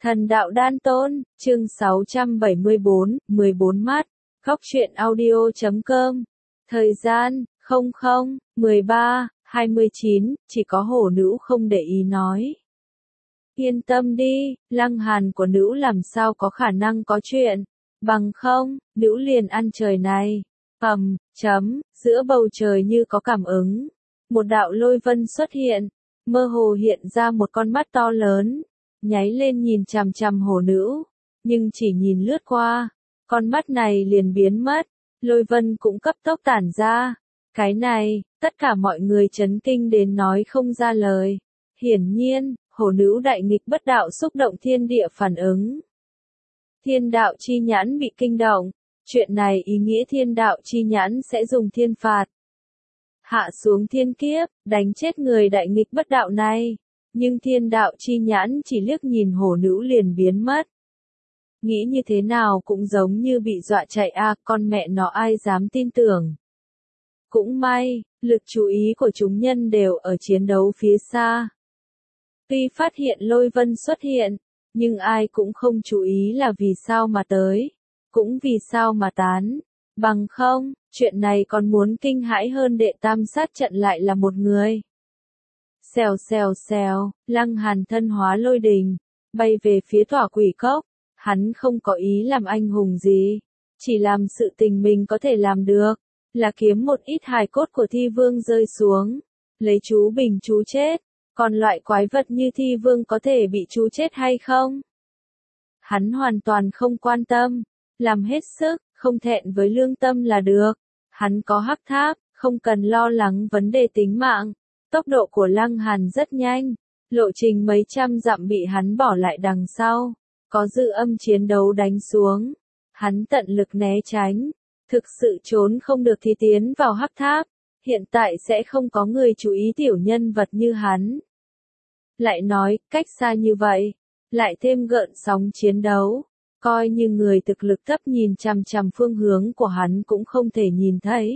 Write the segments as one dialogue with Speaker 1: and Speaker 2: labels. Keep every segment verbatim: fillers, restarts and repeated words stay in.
Speaker 1: Thần đạo đan tôn, chương sáu trăm bảy mươi bốn, mười bốn mắt, góc truyện audio chấm com. Thời gian, không không, mười ba, hai mươi chín, chỉ có hổ nữ không để ý nói. Yên tâm đi, Lăng Hàn của nữ làm sao có khả năng có chuyện, bằng không, nữ liền ăn trời này. Ầm, chấm, giữa bầu trời như có cảm ứng. Một đạo lôi vân xuất hiện, mơ hồ hiện ra một con mắt to lớn, nháy lên nhìn chằm chằm hổ nữ, nhưng chỉ nhìn lướt qua, con mắt này liền biến mất, lôi vân cũng cấp tốc tản ra. Cái này, tất cả mọi người chấn kinh đến nói không ra lời. Hiển nhiên, hổ nữ đại nghịch bất đạo xúc động thiên địa phản ứng. Thiên đạo chi nhãn bị kinh động, chuyện này ý nghĩa thiên đạo chi nhãn sẽ dùng thiên phạt. Hạ xuống thiên kiếp, đánh chết người đại nghịch bất đạo này. Nhưng thiên đạo chi nhãn chỉ liếc nhìn hổ nữ liền biến mất. Nghĩ như thế nào cũng giống như bị dọa chạy a, à, con mẹ nó ai dám tin tưởng. Cũng may, lực chú ý của chúng nhân đều ở chiến đấu phía xa. Tuy phát hiện lôi vân xuất hiện, nhưng ai cũng không chú ý là vì sao mà tới, cũng vì sao mà tán. Bằng không, chuyện này còn muốn kinh hãi hơn đệ tam sát trận lại là một người. Xèo xèo xèo, Lăng Hàn thân hóa lôi đình, bay về phía tỏa quỷ cốc. Hắn không có ý làm anh hùng gì, chỉ làm sự tình mình có thể làm được, là kiếm một ít hài cốt của thi vương rơi xuống, lấy chú bình chú chết, còn loại quái vật như thi vương có thể bị chú chết hay không? Hắn hoàn toàn không quan tâm, làm hết sức, không thẹn với lương tâm là được. Hắn có hắc tháp, không cần lo lắng vấn đề tính mạng. Tốc độ của Lăng Hàn rất nhanh, lộ trình mấy trăm dặm bị hắn bỏ lại đằng sau, có dư âm chiến đấu đánh xuống. Hắn tận lực né tránh, thực sự trốn không được thì tiến vào hắc tháp, hiện tại sẽ không có người chú ý tiểu nhân vật như hắn. Lại nói, cách xa như vậy, lại thêm gợn sóng chiến đấu, coi như người thực lực thấp nhìn chằm chằm phương hướng của hắn cũng không thể nhìn thấy.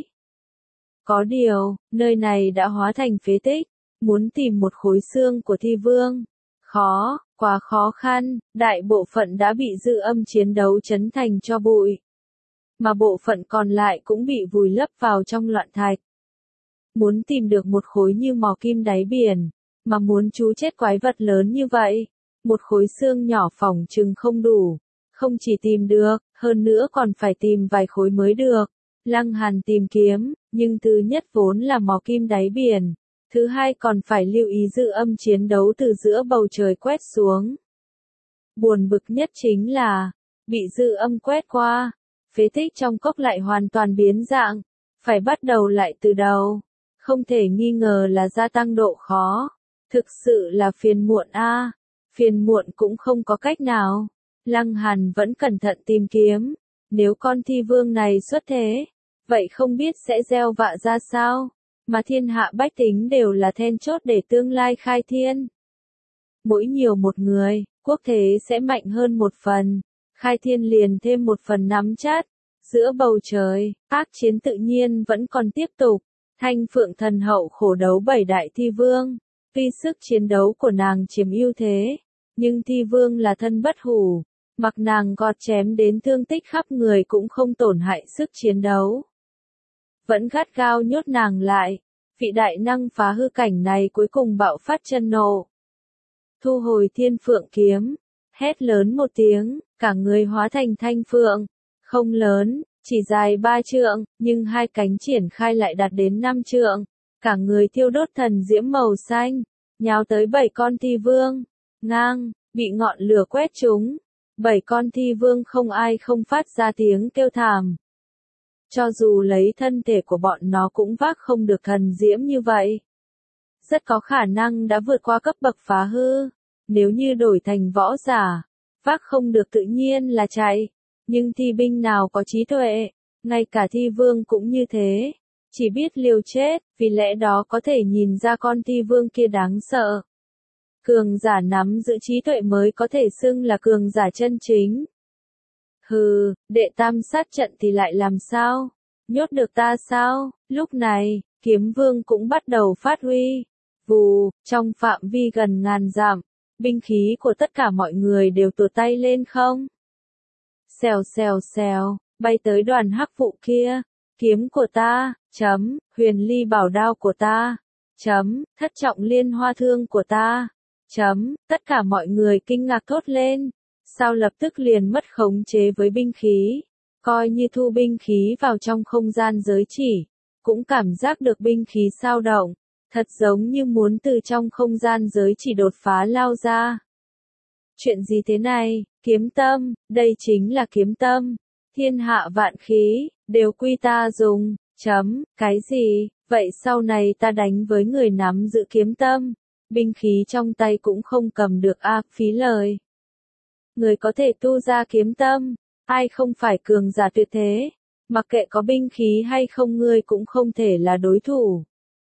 Speaker 1: Có điều, nơi này đã hóa thành phế tích, muốn tìm một khối xương của thi vương, khó, quá khó khăn, đại bộ phận đã bị dư âm chiến đấu chấn thành cho bụi. Mà bộ phận còn lại cũng bị vùi lấp vào trong loạn thạch. Muốn tìm được một khối như mò kim đáy biển, mà muốn chú chết quái vật lớn như vậy, một khối xương nhỏ phỏng chừng không đủ, không chỉ tìm được, hơn nữa còn phải tìm vài khối mới được. Lăng Hàn tìm kiếm, nhưng thứ nhất vốn là mò kim đáy biển, thứ hai còn phải lưu ý dư âm chiến đấu từ giữa bầu trời quét xuống. Buồn bực nhất chính là, bị dư âm quét qua, phế tích trong cốc lại hoàn toàn biến dạng, phải bắt đầu lại từ đầu, không thể nghi ngờ là gia tăng độ khó, thực sự là phiền muộn a, à. Phiền muộn cũng không có cách nào, Lăng Hàn vẫn cẩn thận tìm kiếm, nếu con thi vương này xuất thế, vậy không biết sẽ gieo vạ ra sao, mà thiên hạ bách tính đều là then chốt để tương lai khai thiên. Mỗi nhiều một người, quốc thế sẽ mạnh hơn một phần, khai thiên liền thêm một phần nắm chắc. Giữa bầu trời, ác chiến tự nhiên vẫn còn tiếp tục, Thanh Phượng thần hậu khổ đấu bảy đại thi vương, tuy sức chiến đấu của nàng chiếm ưu thế, nhưng thi vương là thân bất hủ, mặc nàng gọt chém đến thương tích khắp người cũng không tổn hại sức chiến đấu. Vẫn gắt gao nhốt nàng lại, vị đại năng phá hư cảnh này cuối cùng bạo phát chân nộ. Thu hồi thiên phượng kiếm, hét lớn một tiếng, cả người hóa thành thanh phượng, không lớn, chỉ dài ba trượng, nhưng hai cánh triển khai lại đạt đến năm trượng, cả người thiêu đốt thần diễm màu xanh, nhào tới bảy con thi vương, ngang, bị ngọn lửa quét trúng, bảy con thi vương không ai không phát ra tiếng kêu thảm. Cho dù lấy thân thể của bọn nó cũng vác không được thần diễm như vậy. Rất có khả năng đã vượt qua cấp bậc phá hư. Nếu như đổi thành võ giả, vác không được tự nhiên là chạy. Nhưng thi binh nào có trí tuệ, ngay cả thi vương cũng như thế. Chỉ biết liều chết, vì lẽ đó có thể nhìn ra con thi vương kia đáng sợ. Cường giả nắm giữ trí tuệ mới có thể xưng là cường giả chân chính. Hừ, đệ tam sát trận thì lại làm sao? Nhốt được ta sao? Lúc này, kiếm vương cũng bắt đầu phát huy. Vù, trong phạm vi gần ngàn dặm, binh khí của tất cả mọi người đều tuột tay lên không. Xèo xèo xèo, bay tới đoàn hắc vụ kia, kiếm của ta, chấm, huyền ly bảo đao của ta, chấm, thất trọng liên hoa thương của ta, chấm, tất cả mọi người kinh ngạc thốt lên, sao lập tức liền mất khống chế với binh khí, coi như thu binh khí vào trong không gian giới chỉ, cũng cảm giác được binh khí sao động, thật giống như muốn từ trong không gian giới chỉ đột phá lao ra. Chuyện gì thế này, kiếm tâm, đây chính là kiếm tâm, thiên hạ vạn khí, đều quy ta dùng, chấm, cái gì, vậy sau này ta đánh với người nắm giữ kiếm tâm, binh khí trong tay cũng không cầm được a, phí lời. Người có thể tu ra kiếm tâm, ai không phải cường giả tuyệt thế, mặc kệ có binh khí hay không ngươi cũng không thể là đối thủ.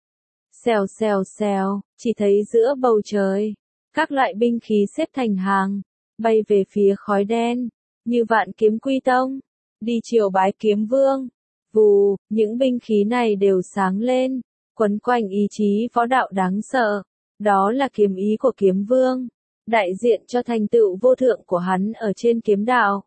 Speaker 1: Xèo xèo xèo, chỉ thấy giữa bầu trời, các loại binh khí xếp thành hàng, bay về phía khói đen, như vạn kiếm quy tông, đi triều bái kiếm vương. Vù, những binh khí này đều sáng lên, quấn quanh ý chí võ đạo đáng sợ, đó là kiếm ý của kiếm vương, đại diện cho thành tựu vô thượng của hắn ở trên kiếm đạo.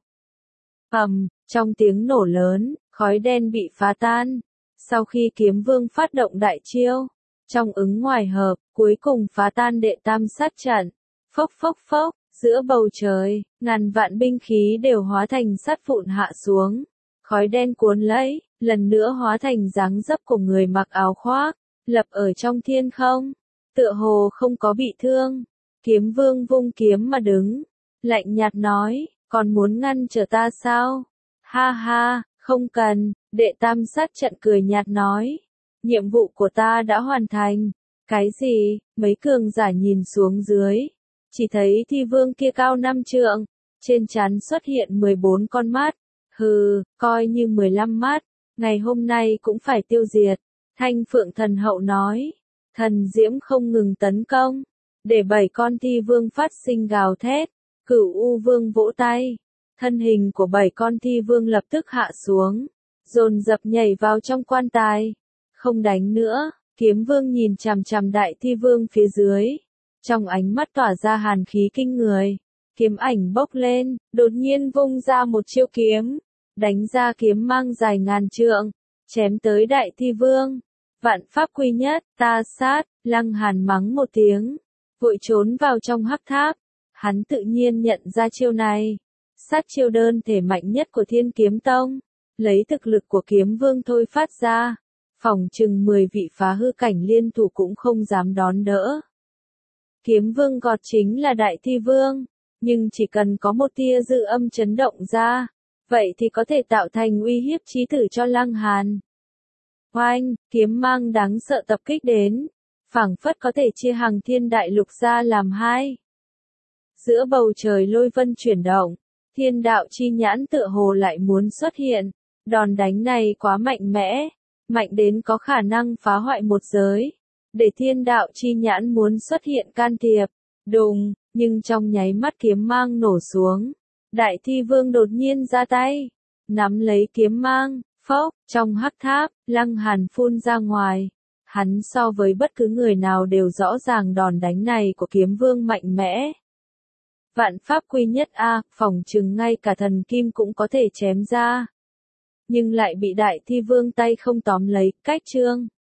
Speaker 1: Ầm, trong tiếng nổ lớn, khói đen bị phá tan, sau khi kiếm vương phát động đại chiêu, trong ứng ngoài hợp, cuối cùng phá tan đệ tam sát trận, phốc phốc phốc, giữa bầu trời, ngàn vạn binh khí đều hóa thành sắt vụn hạ xuống, khói đen cuốn lấy, lần nữa hóa thành dáng dấp của người mặc áo khoác, lập ở trong thiên không, tựa hồ không có bị thương. Kiếm vương vung kiếm mà đứng, lạnh nhạt nói, còn muốn ngăn trở ta sao? Ha ha, không cần, đệ tam sát trận cười nhạt nói, nhiệm vụ của ta đã hoàn thành. Cái gì? Mấy cường giả nhìn xuống dưới, chỉ thấy thi vương kia cao năm trượng, trên trán xuất hiện mười bốn con mắt, hừ, coi như mười lăm mắt, ngày hôm nay cũng phải tiêu diệt. Thanh Phượng Thần Hậu nói, thần diễm không ngừng tấn công, để bảy con thi vương phát sinh gào thét, Cửu U Vương vỗ tay, thân hình của bảy con thi vương lập tức hạ xuống, dồn dập nhảy vào trong quan tài. Không đánh nữa, kiếm vương nhìn chằm chằm đại thi vương phía dưới, trong ánh mắt tỏa ra hàn khí kinh người, kiếm ảnh bốc lên, đột nhiên vung ra một chiêu kiếm, đánh ra kiếm mang dài ngàn trượng, chém tới đại thi vương. Vạn pháp quy nhất, ta sát, Lăng Hàn mắng một tiếng, vội trốn vào trong hắc tháp. Hắn tự nhiên nhận ra chiêu này, sát chiêu đơn thể mạnh nhất của Thiên Kiếm Tông, lấy thực lực của kiếm vương thôi phát ra, phỏng chừng mười vị phá hư cảnh liên thủ cũng không dám đón đỡ. Kiếm vương gọt chính là đại thi vương, nhưng chỉ cần có một tia dư âm chấn động ra, vậy thì có thể tạo thành uy hiếp chí tử cho Lăng Hàn. Oanh, kiếm mang đáng sợ tập kích đến, phảng phất có thể chia hàng thiên đại lục ra làm hai. Giữa bầu trời lôi vân chuyển động, thiên đạo chi nhãn tựa hồ lại muốn xuất hiện, đòn đánh này quá mạnh mẽ, mạnh đến có khả năng phá hoại một giới, để thiên đạo chi nhãn muốn xuất hiện can thiệp, đùng, nhưng trong nháy mắt kiếm mang nổ xuống, đại thi vương đột nhiên ra tay, nắm lấy kiếm mang, phốc, trong hắc tháp, Lăng Hàn phun ra ngoài. Hắn so với bất cứ người nào đều rõ ràng đòn đánh này của kiếm vương mạnh mẽ. Vạn pháp quy nhất a, phỏng chừng ngay cả thần kim cũng có thể chém ra. Nhưng lại bị đại thi vương tay không tóm lấy, cách trương.